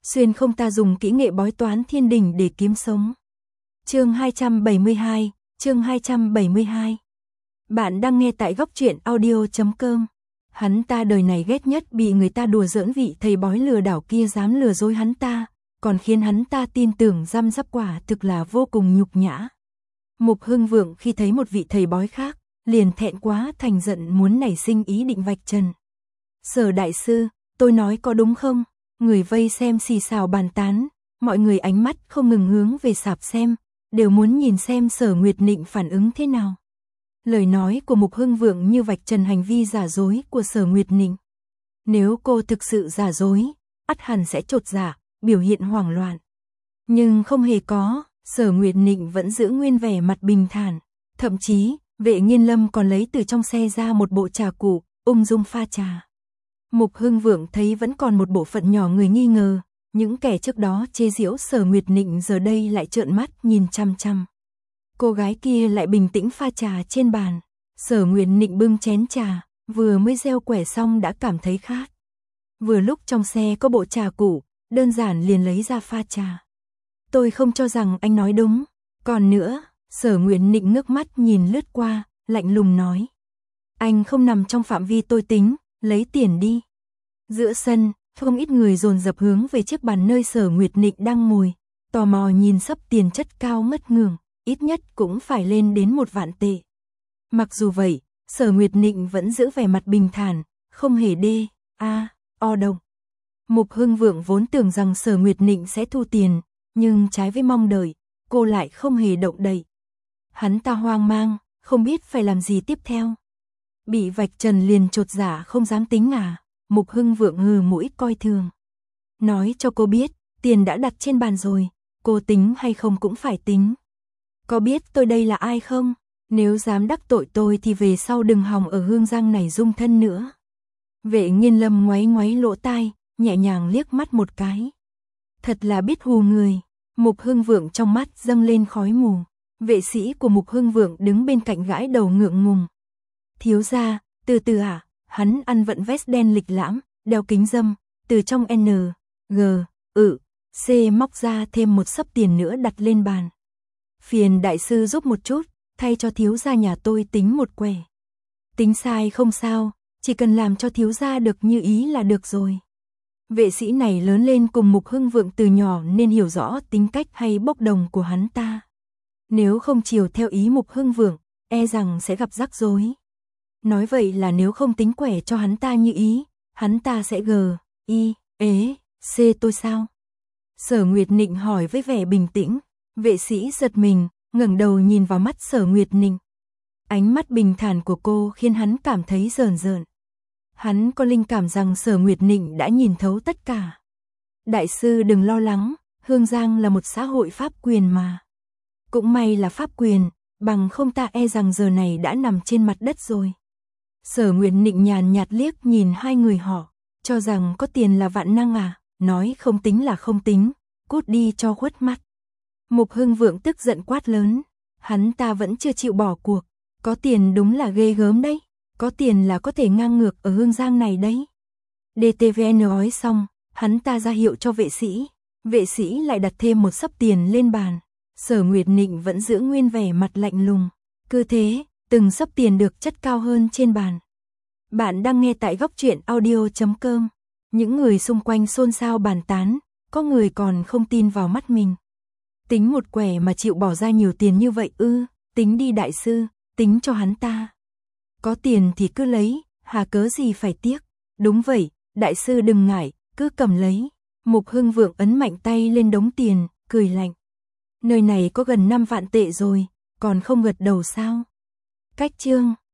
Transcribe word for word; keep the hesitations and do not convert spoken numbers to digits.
xuyên không ta dùng kỹ nghệ bói toán thiên đình để kiếm sống. Chương hai trăm bảy mươi hai, chương hai trăm bảy mươi hai. Bạn đang nghe tại góc truyện audio chấm com. Hắn ta đời này ghét nhất bị người ta đùa giỡn, vị thầy bói lừa đảo kia dám lừa dối hắn ta, còn khiến hắn ta tin tưởng răm rắp, quả thực là vô cùng nhục nhã. Mục Hưng Vượng khi thấy một vị thầy bói khác, liền thẹn quá thành giận, muốn nảy sinh ý định vạch trần. Sở đại sư, tôi nói có đúng không? Người vây xem xì xào bàn tán, mọi người ánh mắt không ngừng hướng về sạp xem, đều muốn nhìn xem Sở Nguyệt Nịnh phản ứng thế nào. Lời nói của Mục Hưng Vượng như vạch trần hành vi giả dối của Sở Nguyệt Nịnh. Nếu cô thực sự giả dối, ắt hẳn sẽ chột dạ, biểu hiện hoảng loạn. Nhưng không hề có, Sở Nguyệt Nịnh vẫn giữ nguyên vẻ mặt bình thản. Thậm chí, Vệ Nghiên Lâm còn lấy từ trong xe ra một bộ trà cụ, ung dung pha trà. Mục Hưng Vượng thấy vẫn còn một bộ phận nhỏ người nghi ngờ, những kẻ trước đó chế giễu Sở Nguyệt Nịnh giờ đây lại trợn mắt nhìn chăm chăm. Cô gái kia lại bình tĩnh pha trà trên bàn. Sở Nguyệt Nịnh bưng chén trà, vừa mới gieo quẻ xong đã cảm thấy khát. Vừa lúc trong xe có bộ trà cũ, đơn giản liền lấy ra pha trà. Tôi không cho rằng anh nói đúng. Còn nữa, Sở Nguyệt Nịnh ngước mắt nhìn lướt qua, lạnh lùng nói. Anh không nằm trong phạm vi tôi tính, lấy tiền đi. Giữa sân, không ít người dồn dập hướng về chiếc bàn nơi Sở Nguyệt Nịnh đang ngồi, tò mò nhìn sấp tiền chất cao ngất ngường, ít nhất cũng phải lên đến một vạn tệ. Mặc dù vậy, Sở Nguyệt Nịnh vẫn giữ vẻ mặt bình thản, không hề đê, a, o động. Mục Hưng Vượng vốn tưởng rằng Sở Nguyệt Nịnh sẽ thu tiền, nhưng trái với mong đợi, cô lại không hề động đậy. Hắn ta hoang mang, không biết phải làm gì tiếp theo. Bị vạch trần liền chột dạ không dám tính à? Mục Hưng Vượng hừ mũi coi thường. Nói cho cô biết, tiền đã đặt trên bàn rồi, cô tính hay không cũng phải tính. Có biết tôi đây là ai không? Nếu dám đắc tội tôi thì về sau đừng hòng ở Hương Giang này dung thân nữa. Vệ Nghiên Lâm ngoáy ngoáy lỗ tai, nhẹ nhàng liếc mắt một cái. Thật là biết hù người. Mục Hưng Vượng trong mắt dâng lên khói mù. Vệ sĩ của Mục Hưng Vượng đứng bên cạnh gãi đầu ngượng ngùng. Thiếu gia, từ từ à? Hắn ăn vận vest đen lịch lãm, đeo kính râm, từ trong N, G, ừ, C móc ra thêm một xấp tiền nữa đặt lên bàn. Phiền đại sư giúp một chút, thay cho thiếu gia nhà tôi tính một quẻ. Tính sai không sao, chỉ cần làm cho thiếu gia được như ý là được rồi. Vệ sĩ này lớn lên cùng Mục Hưng Vượng từ nhỏ nên hiểu rõ tính cách hay bốc đồng của hắn ta. Nếu không chiều theo ý Mục Hưng Vượng, e rằng sẽ gặp rắc rối. Nói vậy là nếu không tính quẻ cho hắn ta như ý, hắn ta sẽ gờ, y, ế, c tôi sao? Sở Nguyệt Nịnh hỏi với vẻ bình tĩnh. Vệ sĩ giật mình, ngẩng đầu nhìn vào mắt Sở Nguyệt Nịnh. Ánh mắt bình thản của cô khiến hắn cảm thấy rờn rợn. Hắn có linh cảm rằng Sở Nguyệt Nịnh đã nhìn thấu tất cả. Đại sư đừng lo lắng, Hương Giang là một xã hội pháp quyền mà. Cũng may là pháp quyền, bằng không ta e rằng giờ này đã nằm trên mặt đất rồi. Sở Nguyệt Nịnh nhàn nhạt liếc nhìn hai người họ, cho rằng có tiền là vạn năng à, nói không tính là không tính, cút đi cho khuất mắt. Mục Hưng Vượng tức giận quát lớn, hắn ta vẫn chưa chịu bỏ cuộc, có tiền đúng là ghê gớm đấy, có tiền là có thể ngang ngược ở Hương Giang này đấy. đê tê vê en nói xong, hắn ta ra hiệu cho vệ sĩ, vệ sĩ lại đặt thêm một xấp tiền lên bàn. Sở Nguyệt Nịnh vẫn giữ nguyên vẻ mặt lạnh lùng, cứ thế, từng xấp tiền được chất cao hơn trên bàn. Bạn đang nghe tại góc truyện audio chấm com. Những người xung quanh xôn xao bàn tán, có người còn không tin vào mắt mình. Tính một quẻ mà chịu bỏ ra nhiều tiền như vậy ư? Tính đi đại sư, tính cho hắn ta. Có tiền thì cứ lấy, hà cớ gì phải tiếc. Đúng vậy, đại sư đừng ngại, cứ cầm lấy. Mục Hưng Vượng ấn mạnh tay lên đống tiền, cười lạnh. Nơi này có gần năm vạn tệ rồi, còn không gật đầu sao? Cách chương